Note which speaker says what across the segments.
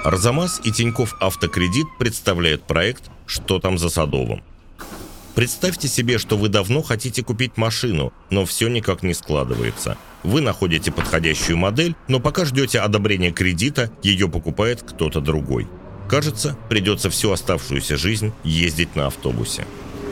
Speaker 1: Арзамас и Тинькофф Автокредит представляют проект «Что там за Садовым?». Представьте себе, что вы давно хотите купить машину, но все никак не складывается. Вы находите подходящую модель, но пока ждете одобрения кредита, ее покупает кто-то другой. Кажется, придется всю оставшуюся жизнь ездить на автобусе.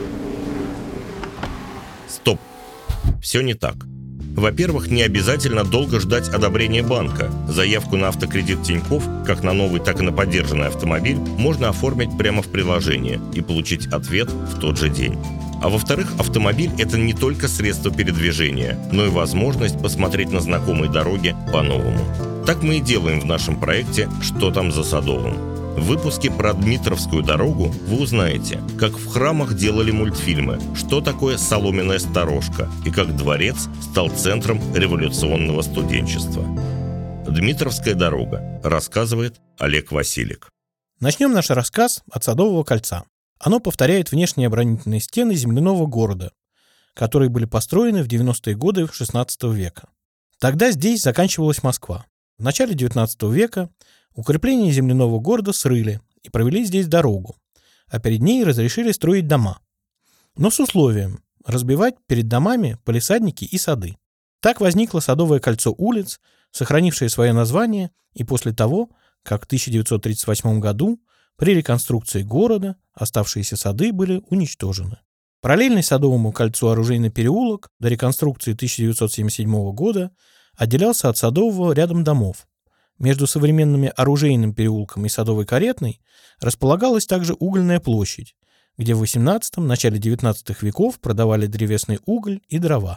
Speaker 1: Стоп! Все не так. Во-первых, не обязательно долго ждать одобрения банка. Заявку на автокредит Тинькофф, как на новый, так и на поддержанный автомобиль, можно оформить прямо в приложении и получить ответ в тот же день. А во-вторых, автомобиль – это не только средство передвижения, но и возможность посмотреть на знакомые дороги по-новому. Так мы и делаем в нашем проекте «Что там за Садовым?». В выпуске про Дмитровскую дорогу вы узнаете, как в храмах делали мультфильмы, что такое соломенная сторожка и как дворец стал центром революционного студенчества. Дмитровская дорога, рассказывает Олег Василик.
Speaker 2: Начнем наш рассказ от Садового кольца. Оно повторяет внешние оборонительные стены земляного города, которые были построены в 90-е годы XVI века. Тогда здесь заканчивалась Москва. В начале XIX века укрепления земляного города срыли и провели здесь дорогу, а перед ней разрешили строить дома. Но с условием разбивать перед домами палисадники и сады. Так возникло Садовое кольцо улиц, сохранившее свое название и после того, как в 1938 году при реконструкции города оставшиеся сады были уничтожены. Параллельный Садовому кольцу оружейный переулок до реконструкции 1977 года отделялся от Садового рядом домов. Между современными Оружейным переулком и Садовой Каретной располагалась также Угольная площадь, где в XVIII – начале XIX веков продавали древесный уголь и дрова.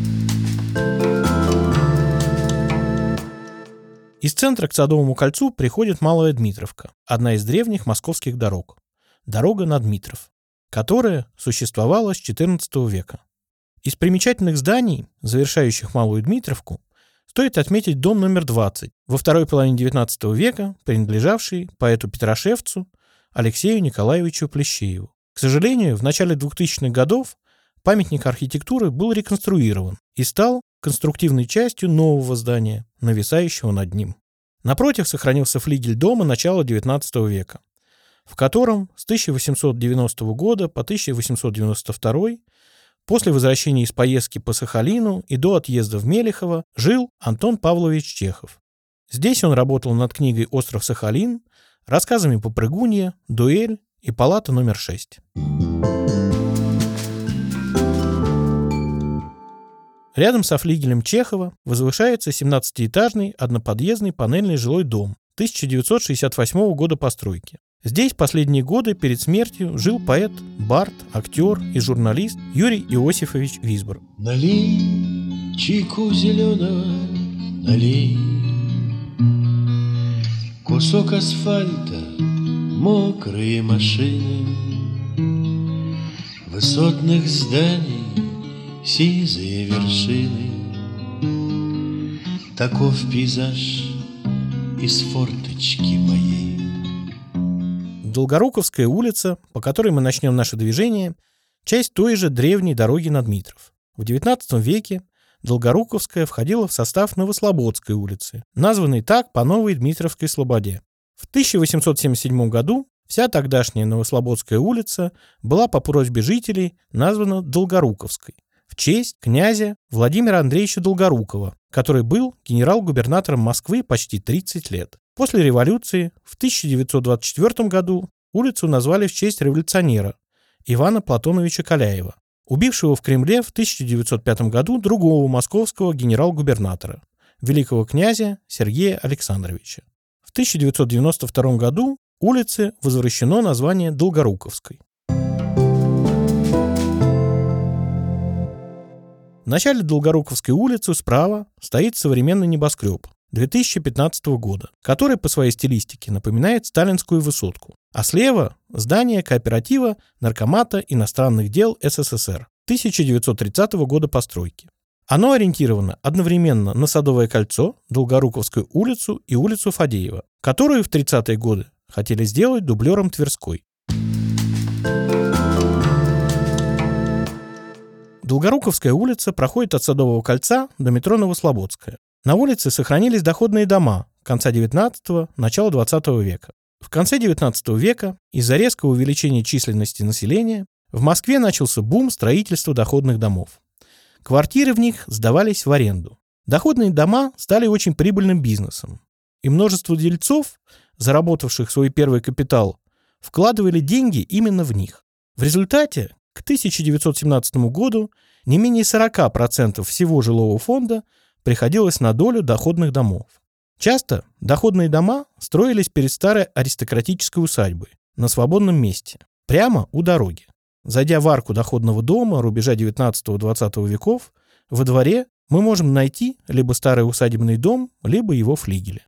Speaker 2: Из центра к Садовому кольцу приходит Малая Дмитровка, одна из древних московских дорог. Дорога на Дмитров, которая существовала с XIV века. Из примечательных зданий, завершающих Малую Дмитровку, стоит отметить дом номер 20, во второй половине XIX века принадлежавший поэту Петрошевцу Алексею Николаевичу Плещееву. К сожалению, в начале 2000-х годов памятник архитектуры был реконструирован и стал конструктивной частью нового здания, нависающего над ним. Напротив сохранился флигель дома начала XIX века, в котором с 1890 года по 1892 после возвращения из поездки по Сахалину и до отъезда в Мелехово жил Антон Павлович Чехов. Здесь он работал над книгой «Остров Сахалин», рассказами «Попрыгунья», «Дуэль» и «Палата номер 6». Рядом со флигелем Чехова возвышается 17-этажный одноподъездный панельный жилой дом 1968 года постройки. Здесь последние годы перед смертью жил поэт, бард, актер и журналист Юрий Иосифович Висбор.
Speaker 3: Налей чайку зеленого, налей кусок асфальта, мокрые машины, высотных зданий сизые вершины. Таков пейзаж из форточки моей.
Speaker 2: Долгоруковская улица, по которой мы начнем наше движение, часть той же древней дороги на Дмитров. В XIX веке Долгоруковская входила в состав Новослободской улицы, названной так по Новой Дмитровской слободе. В 1877 году вся тогдашняя Новослободская улица была по просьбе жителей названа Долгоруковской в честь князя Владимира Андреевича Долгорукова, который был генерал-губернатором Москвы почти 30 лет. После революции в 1924 году улицу назвали в честь революционера Ивана Платоновича Каляева, убившего в Кремле в 1905 году другого московского генерал-губернатора, великого князя Сергея Александровича. В 1992 году улице возвращено название Долгоруковской. В начале Долгоруковской улицы справа стоит современный небоскреб 2015 года, который по своей стилистике напоминает сталинскую высотку. А слева – здание кооператива Наркомата иностранных дел СССР 1930 года постройки. Оно ориентировано одновременно на Садовое кольцо, Долгоруковскую улицу и улицу Фадеева, которую в 30-е годы хотели сделать дублером Тверской. Долгоруковская улица проходит от Садового кольца до метро Новослободская. На улице сохранились доходные дома, конца XIX – начала XX века. В конце XIX века из-за резкого увеличения численности населения в Москве начался бум строительства доходных домов. Квартиры в них сдавались в аренду. Доходные дома стали очень прибыльным бизнесом, и множество дельцов, заработавших свой первый капитал, вкладывали деньги именно в них. В результате к 1917 году не менее 40% всего жилого фонда приходилось на долю доходных домов. Часто доходные дома строились перед старой аристократической усадьбой на свободном месте, прямо у дороги. Зайдя в арку доходного дома рубежа XIX-XX веков, во дворе мы можем найти либо старый усадебный дом, либо его флигели.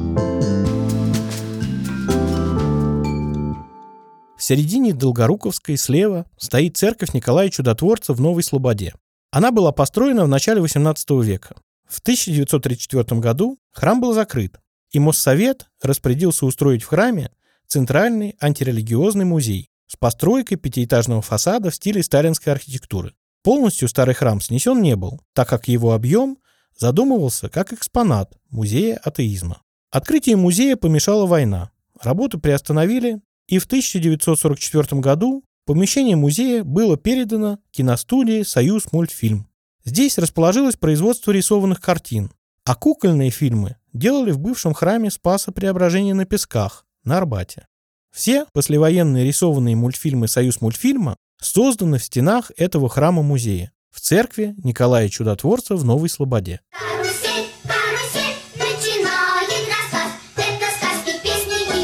Speaker 2: В середине Долгоруковской слева стоит церковь Николая Чудотворца в Новой Слободе. Она была построена в начале XVIII века. В 1934 году храм был закрыт, и Моссовет распорядился устроить в храме центральный антирелигиозный музей с постройкой пятиэтажного фасада в стиле сталинской архитектуры. Полностью старый храм снесен не был, так как его объем задумывался как экспонат музея атеизма. Открытию музея помешала война. Работу приостановили, и в 1944 году помещение музея было передано киностудии «Союзмультфильм». Здесь расположилось производство рисованных картин, а кукольные фильмы делали в бывшем храме Спаса Преображения на Песках на Арбате. Все послевоенные рисованные мультфильмы «Союзмультфильма» созданы в стенах этого храма-музея в церкви Николая Чудотворца в Новой Слободе.
Speaker 4: Карусель, карусель, начинает рассказ. Это сказки, песни и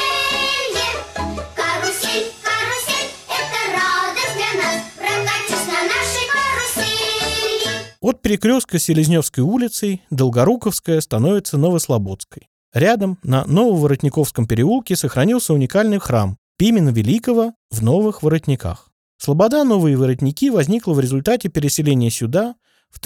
Speaker 4: веселье. Карусель, карусель, это радость для нас. Прокатись на нашей карусели.
Speaker 2: От перекрестка Селезневской улицей Долгоруковская становится Новослободской. Рядом, на Нововоротниковском переулке, сохранился уникальный храм Пимена Великого в Новых Воротниках. Слобода Новые Воротники возникла в результате переселения сюда в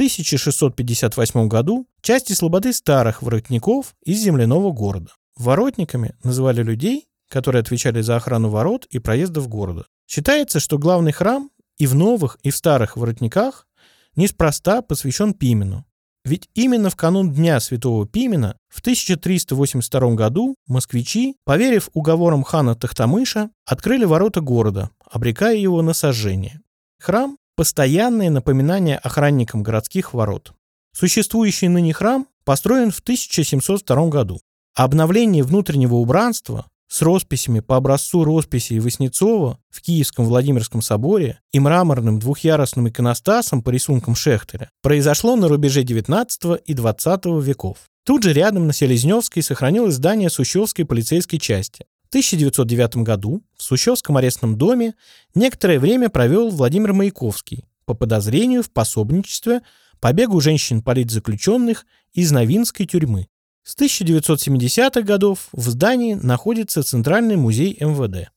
Speaker 2: 1658 году части слободы Старых Воротников из земляного города. Воротниками называли людей, которые отвечали за охрану ворот и проездов города. Считается, что главный храм и в Новых, и в Старых Воротниках неспроста посвящен Пимену. Ведь именно в канун Дня Святого Пимена в 1382 году москвичи, поверив уговорам хана Тохтамыша, открыли ворота города, обрекая его на сожжение. Храм – постоянное напоминание охранникам городских ворот. Существующий ныне храм построен в 1702 году. А обновление внутреннего убранства с росписями по образцу росписей Васнецова в Киевском Владимирском соборе и мраморным двухъярусным иконостасом по рисункам Шехтеля произошло на рубеже XIX и XX веков. Тут же рядом на Селезневской сохранилось здание Сущевской полицейской части. В 1909 году в Сущевском арестном доме некоторое время провел Владимир Маяковский по подозрению в пособничестве побегу женщин-политзаключенных из Новинской тюрьмы. С 1970-х годов в здании находится Центральный музей МВД.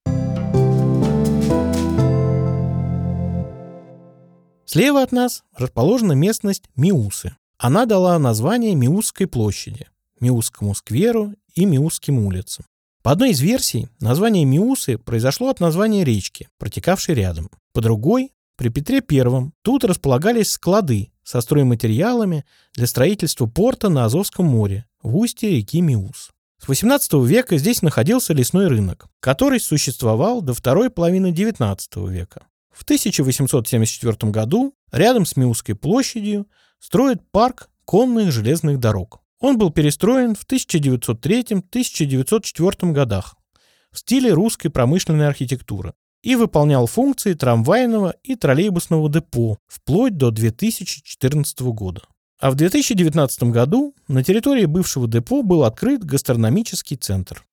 Speaker 2: Слева от нас расположена местность Миусы. Она дала название Миусской площади, Миусскому скверу и Миусским улицам. По одной из версий, название Миусы произошло от названия речки, протекавшей рядом. По другой, при Петре I тут располагались склады со стройматериалами для строительства порта на Азовском море в устье реки Миус. С XVIII века здесь находился лесной рынок, который существовал до второй половины XIX века. В 1874 году рядом с Миусской площадью строят парк конных железных дорог. Он был перестроен в 1903-1904 годах в стиле русской промышленной архитектуры и выполнял функции трамвайного и троллейбусного депо вплоть до 2014 года. А в 2019 году на территории бывшего депо был открыт гастрономический центр.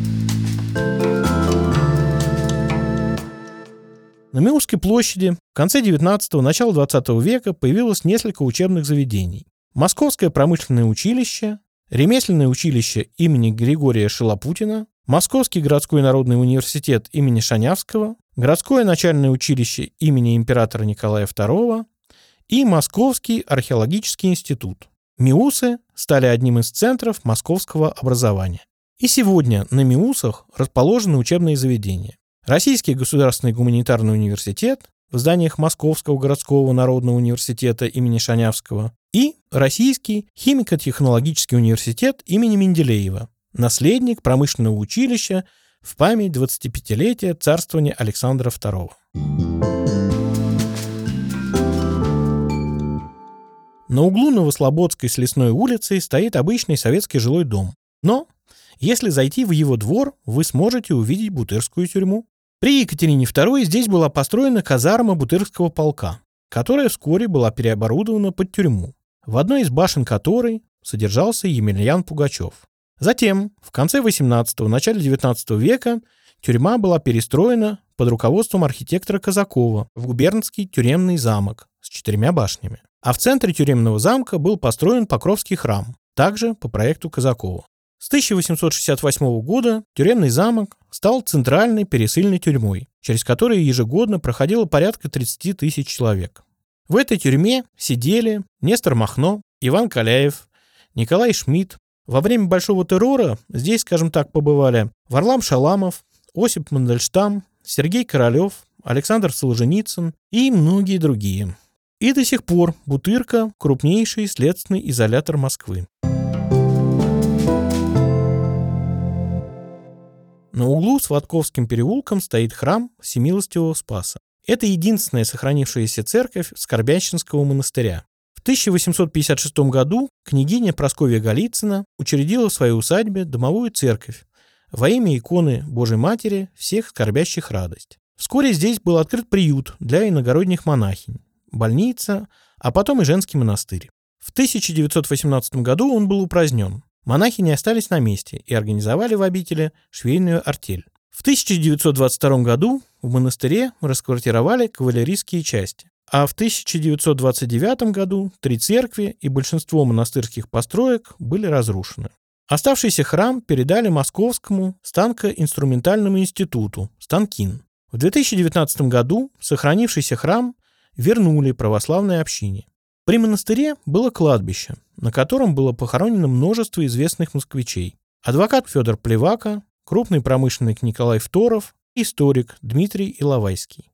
Speaker 2: На Миусской площади в конце 19-го, начало 20 века появилось несколько учебных заведений. Московское промышленное училище, ремесленное училище имени Григория Шилопутина, Московский городской народный университет имени Шанявского, городское начальное училище имени императора Николая II и Московский археологический институт. Миусы стали одним из центров московского образования. И сегодня на Миусах расположены учебные заведения. Российский государственный гуманитарный университет в зданиях Московского городского народного университета имени Шанявского и Российский химико-технологический университет имени Менделеева, наследник промышленного училища в память 25-летия царствования Александра II. На углу Новослободской с Лесной улицей стоит обычный советский жилой дом. Но если зайти в его двор, вы сможете увидеть Бутырскую тюрьму. При Екатерине II здесь была построена казарма Бутырского полка, которая вскоре была переоборудована под тюрьму, в одной из башен которой содержался Емельян Пугачев. Затем, в конце XVIII – начале XIX века, тюрьма была перестроена под руководством архитектора Казакова в губернский тюремный замок с 4 башнями. А в центре тюремного замка был построен Покровский храм, также по проекту Казакова. С 1868 года тюремный замок стал центральной пересыльной тюрьмой, через которую ежегодно проходило порядка 30 тысяч человек. В этой тюрьме сидели Нестор Махно, Иван Каляев, Николай Шмидт. Во время Большого террора здесь, скажем так, побывали Варлам Шаламов, Осип Мандельштам, Сергей Королев, Александр Солженицын и многие другие. И до сих пор Бутырка – крупнейший следственный изолятор Москвы. На углу с Ватковским переулком стоит храм Всемилостивого Спаса. Это единственная сохранившаяся церковь Скорбященского монастыря. В 1856 году княгиня Прасковья Голицына учредила в своей усадьбе домовую церковь во имя иконы Божией Матери всех скорбящих радость. Вскоре здесь был открыт приют для иногородних монахинь, больница, а потом и женский монастырь. В 1918 году он был упразднен. Монахини остались на месте и организовали в обители швейную артель. В 1922 году в монастыре расквартировали кавалерийские части, а в 1929 году 3 церкви и большинство монастырских построек были разрушены. Оставшийся храм передали Московскому станко-инструментальному институту «Станкин». В 2019 году сохранившийся храм вернули православной общине. При монастыре было кладбище, на котором было похоронено множество известных москвичей. Адвокат Федор Плевака, крупный промышленник Николай Второв, историк Дмитрий Иловайский.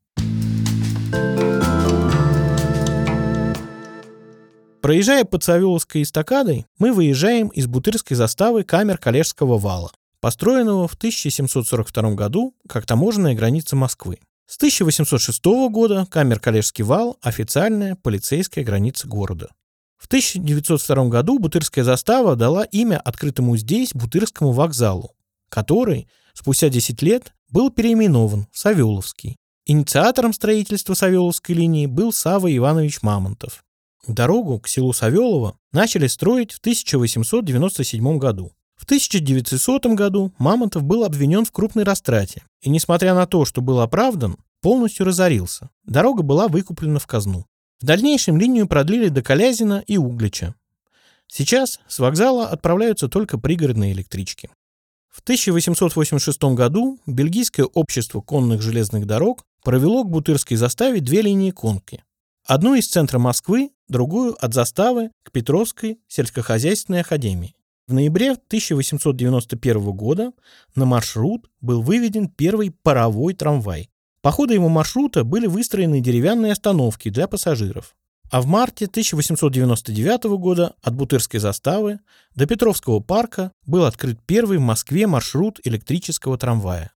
Speaker 2: Проезжая под Савеловской эстакадой, мы выезжаем из Бутырской заставы камер Калежского вала, построенного в 1742 году как таможенная граница Москвы. С 1806 года Камер-Калежский вал – официальная полицейская граница города. В 1902 году Бутырская застава дала имя открытому здесь Бутырскому вокзалу, который спустя 10 лет был переименован в Савеловский. Инициатором строительства Савеловской линии был Савва Иванович Мамонтов. Дорогу к селу Савелово начали строить в 1897 году. В 1900 году Мамонтов был обвинен в крупной растрате и, несмотря на то, что был оправдан, полностью разорился. Дорога была выкуплена в казну. В дальнейшем линию продлили до Колязина и Углича. Сейчас с вокзала отправляются только пригородные электрички. В 1886 году Бельгийское общество конных железных дорог провело к Бутырской заставе 2 линии конки. Одну из центра Москвы, другую от заставы к Петровской сельскохозяйственной академии. В ноябре 1891 года на маршрут был выведен первый паровой трамвай. По ходу его маршрута были выстроены деревянные остановки для пассажиров. А в марте 1899 года от Бутырской заставы до Петровского парка был открыт первый в Москве маршрут электрического трамвая.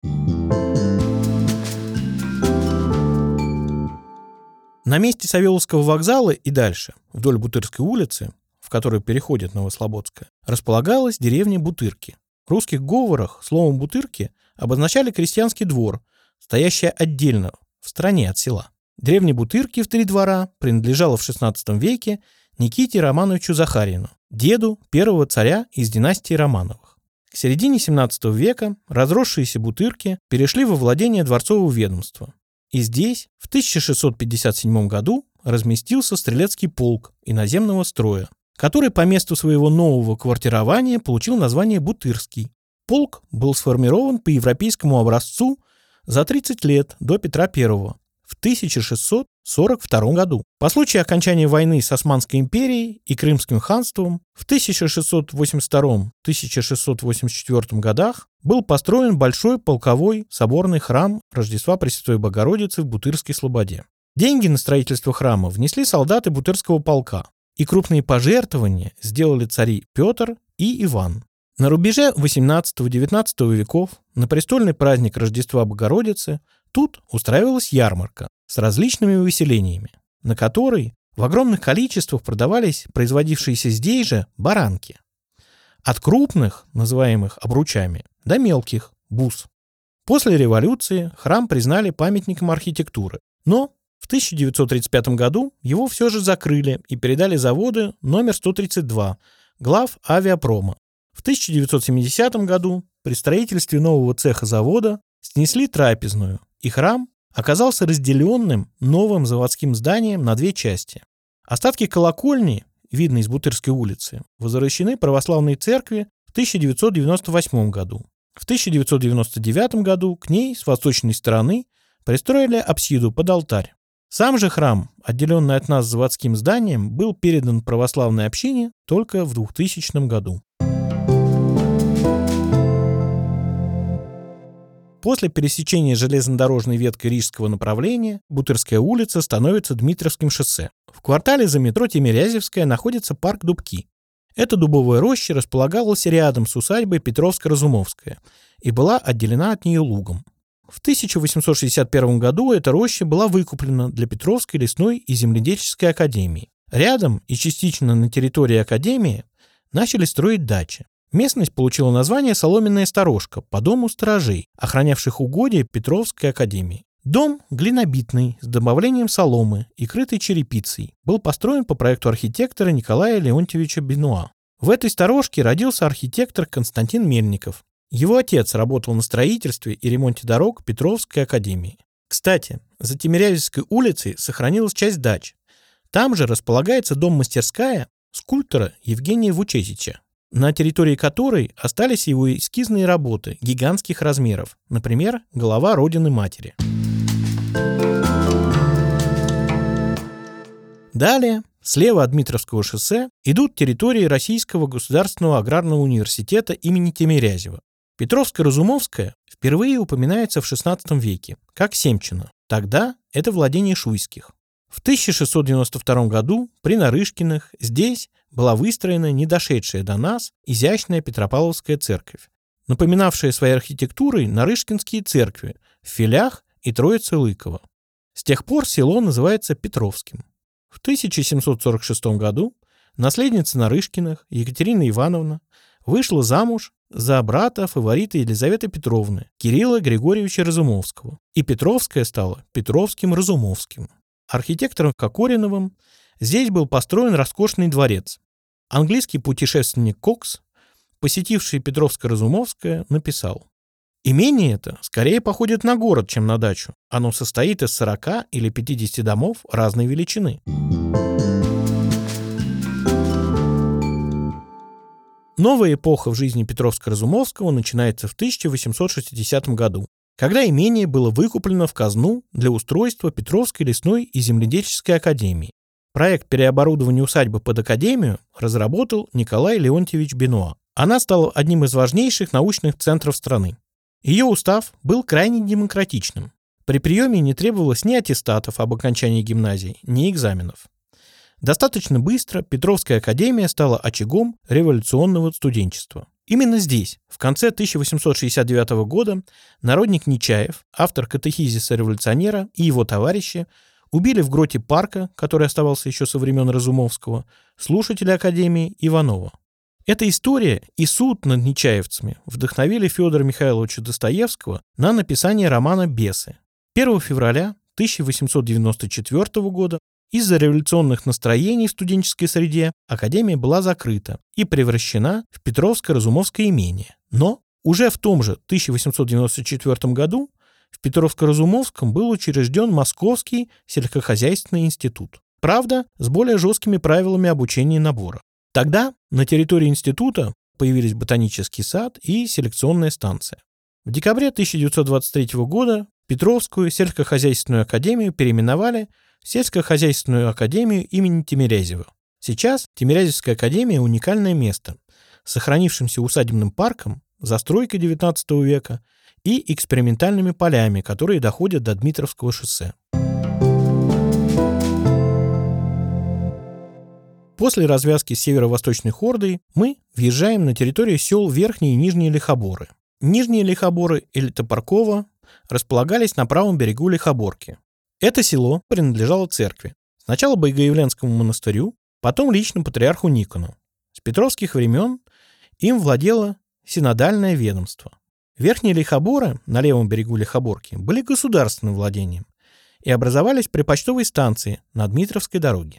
Speaker 2: На месте Савеловского вокзала и дальше, вдоль Бутырской улицы, в которую переходит Новослободская, располагалась деревня Бутырки. В русских говорах словом «бутырки» обозначали крестьянский двор, стоящий отдельно, в стороне от села. Деревня Бутырки в 3 двора принадлежала в XVI веке Никите Романовичу Захарину, деду первого царя из династии Романовых. К середине XVII века разросшиеся Бутырки перешли во владение дворцового ведомства. И здесь в 1657 году разместился стрелецкий полк иноземного строя, который по месту своего нового квартирования получил название Бутырский. Полк был сформирован по европейскому образцу за 30 лет до Петра I в 1642 году. По случаю окончания войны с Османской империей и Крымским ханством в 1682-1684 годах был построен большой полковой соборный храм Рождества Пресвятой Богородицы в Бутырской слободе. Деньги на строительство храма внесли солдаты Бутырского полка. И крупные пожертвования сделали цари Петр и Иван. На рубеже XVIII-XIX веков на престольный праздник Рождества Богородицы тут устраивалась ярмарка с различными увеселениями, на которой в огромных количествах продавались производившиеся здесь же баранки. От крупных, называемых обручами, до мелких – бус. После революции храм признали памятником архитектуры, но в 1935 году его все же закрыли и передали заводу номер 132 глав авиапрома. В 1970 году при строительстве нового цеха завода снесли трапезную, и храм оказался разделенным новым заводским зданием на две части. Остатки колокольни, видные из Бутырской улицы, возвращены православной церкви в 1998 году. В 1999 году к ней с восточной стороны пристроили апсиду под алтарь. Сам же храм, отделенный от нас заводским зданием, был передан православной общине только в 2000 году. После пересечения железнодорожной веткой рижского направления Бутырская улица становится Дмитровским шоссе. В квартале за метро Тимирязевская находится парк Дубки. Эта дубовая роща располагалась рядом с усадьбой Петровско-Разумовская и была отделена от нее лугом. В 1861 году эта роща была выкуплена для Петровской лесной и земледельческой академии. Рядом и частично на территории академии начали строить дачи. Местность получила название Соломенная сторожка по дому сторожей, охранявших угодья Петровской академии. Дом глинобитный, с добавлением соломы и крытой черепицей, был построен по проекту архитектора Николая Леонтьевича Бенуа. В этой сторожке родился архитектор Константин Мельников. Его отец работал на строительстве и ремонте дорог Петровской академии. Кстати, за Тимирязевской улицей сохранилась часть дач. Там же располагается дом-мастерская скульптора Евгения Вучетича, на территории которой остались его эскизные работы гигантских размеров, например, голова Родины-Матери. Далее, слева от Дмитровского шоссе, идут территории Российского государственного аграрного университета имени Тимирязева. Петровско-Разумовская впервые упоминается в XVI веке, как Семчино. Тогда это владение Шуйских. В 1692 году при Нарышкиных здесь была выстроена недошедшая до нас изящная Петропавловская церковь, напоминавшая своей архитектурой Нарышкинские церкви в Филях и Троице-Лыково. С тех пор село называется Петровским. В 1746 году наследница Нарышкиных Екатерина Ивановна вышла замуж за брата фаворита Елизаветы Петровны Кирилла Григорьевича Разумовского, и Петровская стала Петровским-Разумовским. Архитектором Кокориновым здесь был построен роскошный дворец. Английский путешественник Кокс, посетивший Петровско-Разумовское, написал: «Имение это скорее походит на город, чем на дачу. Оно состоит из 40 или 50 домов разной величины». Новая эпоха в жизни Петровско-Разумовского начинается в 1860 году, когда имение было выкуплено в казну для устройства Петровской лесной и земледельческой академии. Проект переоборудования усадьбы под академию разработал Николай Леонтьевич Бенуа. Она стала одним из важнейших научных центров страны. Ее устав был крайне демократичным. При приеме не требовалось ни аттестатов об окончании гимназии, ни экзаменов. Достаточно быстро Петровская академия стала очагом революционного студенчества. Именно здесь, в конце 1869 года, народник Нечаев, автор катехизиса революционера, и его товарищи убили в гроте парка, который оставался еще со времен Разумовского, слушателя академии Иванова. Эта история и суд над нечаевцами вдохновили Федора Михайловича Достоевского на написание романа «Бесы». 1 февраля 1894 года из-за революционных настроений в студенческой среде академия была закрыта и превращена в Петровско-Разумовское имение. Но уже в том же 1894 году в Петровско-Разумовском был учрежден Московский сельскохозяйственный институт. Правда, с более жесткими правилами обучения и набора. Тогда на территории института появились ботанический сад и селекционная станция. В декабре 1923 года Петровскую сельскохозяйственную академию переименовали в сельскохозяйственную академию имени Тимирязева. Сейчас Тимирязевская академия – уникальное место с сохранившимся усадебным парком, застройкой XIX века и экспериментальными полями, которые доходят до Дмитровского шоссе. После развязки с северо-восточной хордой мы въезжаем на территорию сел Верхние и Нижние Лихоборы. Нижние Лихоборы или Топорково располагались на правом берегу Лихоборки. Это село принадлежало церкви. Сначала Богоявленскому монастырю, потом лично патриарху Никону. С петровских времен им владело синодальное ведомство. Верхние Лихоборы на левом берегу Лихоборки были государственным владением и образовались при почтовой станции на Дмитровской дороге.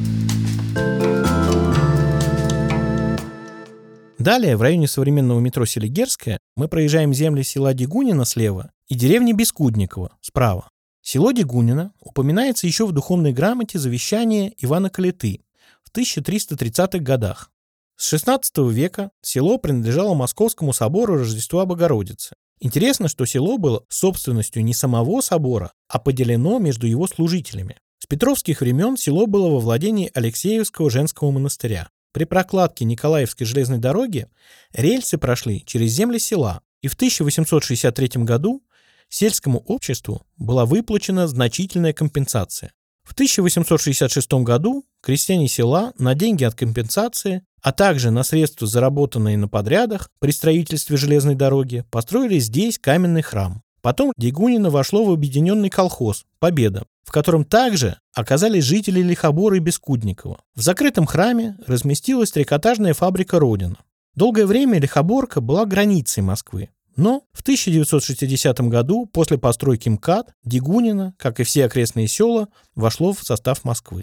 Speaker 2: Далее, в районе современного метро Селигерская, мы проезжаем земли села Дегунина слева и деревни Бескудниково справа. Село Дегунина упоминается еще в духовной грамоте завещания Ивана Калиты в 1330-х годах. С XVI века село принадлежало Московскому собору Рождества Богородицы. Интересно, что село было собственностью не самого собора, а поделено между его служителями. С петровских времен село было во владении Алексеевского женского монастыря. При прокладке Николаевской железной дороги рельсы прошли через земли села, и в 1863 году сельскому обществу была выплачена значительная компенсация. В 1866 году крестьяне села на деньги от компенсации, а также на средства, заработанные на подрядах при строительстве железной дороги, построили здесь каменный храм. Потом Дегунино вошло в объединенный колхоз «Победа», в котором также оказались жители Лихобора и Бескудникова. В закрытом храме разместилась трикотажная фабрика «Родина». Долгое время Лихоборка была границей Москвы. Но в 1960 году, после постройки МКАД, Дегунино, как и все окрестные села, вошло в состав Москвы.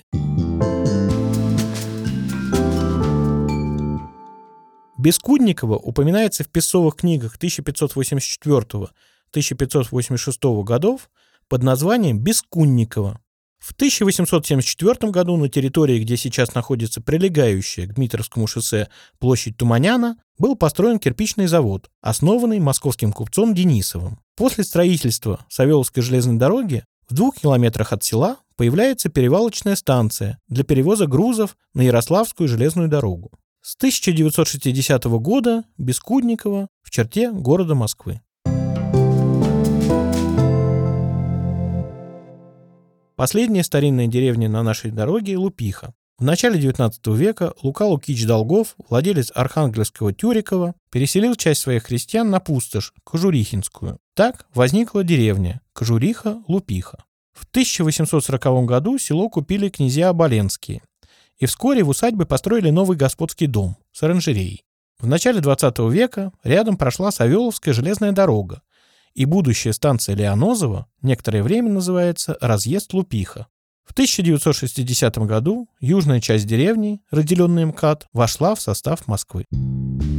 Speaker 2: Бескудниково упоминается в песцовых книгах 1584-1586 годов под названием Бескунниково. В 1874 году на территории, где сейчас находится прилегающая к Дмитровскому шоссе площадь Туманяна, был построен кирпичный завод, основанный московским купцом Денисовым. После строительства Савеловской железной дороги в 2 километрах от села появляется перевалочная станция для перевоза грузов на Ярославскую железную дорогу. С 1960 года Бескудниково в черте города Москвы. Последняя старинная деревня на нашей дороге – Лупиха. В начале XIX века Лука Лукич Долгов, владелец Архангельского Тюрикова, переселил часть своих крестьян на пустошь, Кожурихинскую. Так возникла деревня Кожуриха-Лупиха. В 1840 году село купили князья Оболенские, и вскоре в усадьбе построили новый господский дом с оранжереей. В начале XX века рядом прошла Савеловская железная дорога, и будущая станция Лианозово некоторое время называется «Разъезд Лупиха». В 1960 году южная часть деревни, разделенная МКАД, вошла в состав Москвы.